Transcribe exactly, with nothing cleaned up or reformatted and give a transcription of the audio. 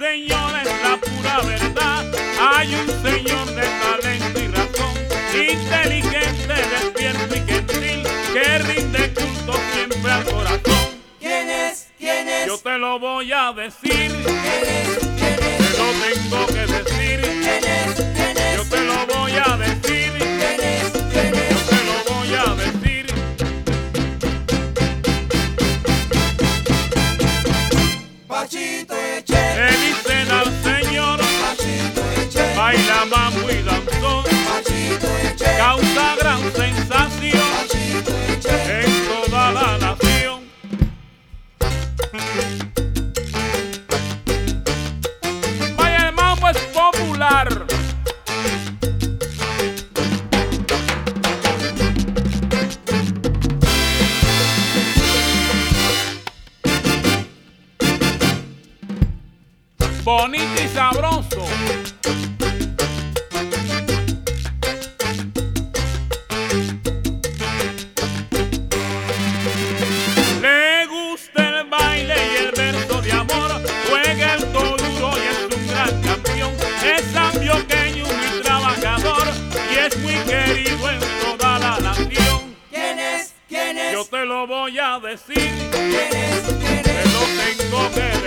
Señor, es la pura verdad. Hay un Señor de talento y razón, inteligente, despierto y gentil, que rinde culto siempre al corazón. ¿Quién es? ¿Quién es? Yo te lo voy a decir. ¿Quién es? ¿Quién es? Te lo tengo que decir. ¿Quién es? ¿Quién es? Yo te lo voy a decir. ¿Quién es? ¿Quién es? Yo te lo voy a decir. Pachito Eche. Le dicen al Señor, Pachito Eche. baila mambo y danzón, Pachito Eche. causa gran sensación Pachito Eche. en toda la nación. Vaya, el mambo es popular. Bonito y sabroso. Le gusta el baile y el verso de amor, juega el toluro y es un gran campeón. Es antioqueño, muy trabajador y es muy querido en toda la nación. ¿Quién es? ¿Quién es? Yo te lo voy a decir, ¿Quién es? ¿Quién te es? lo tengo que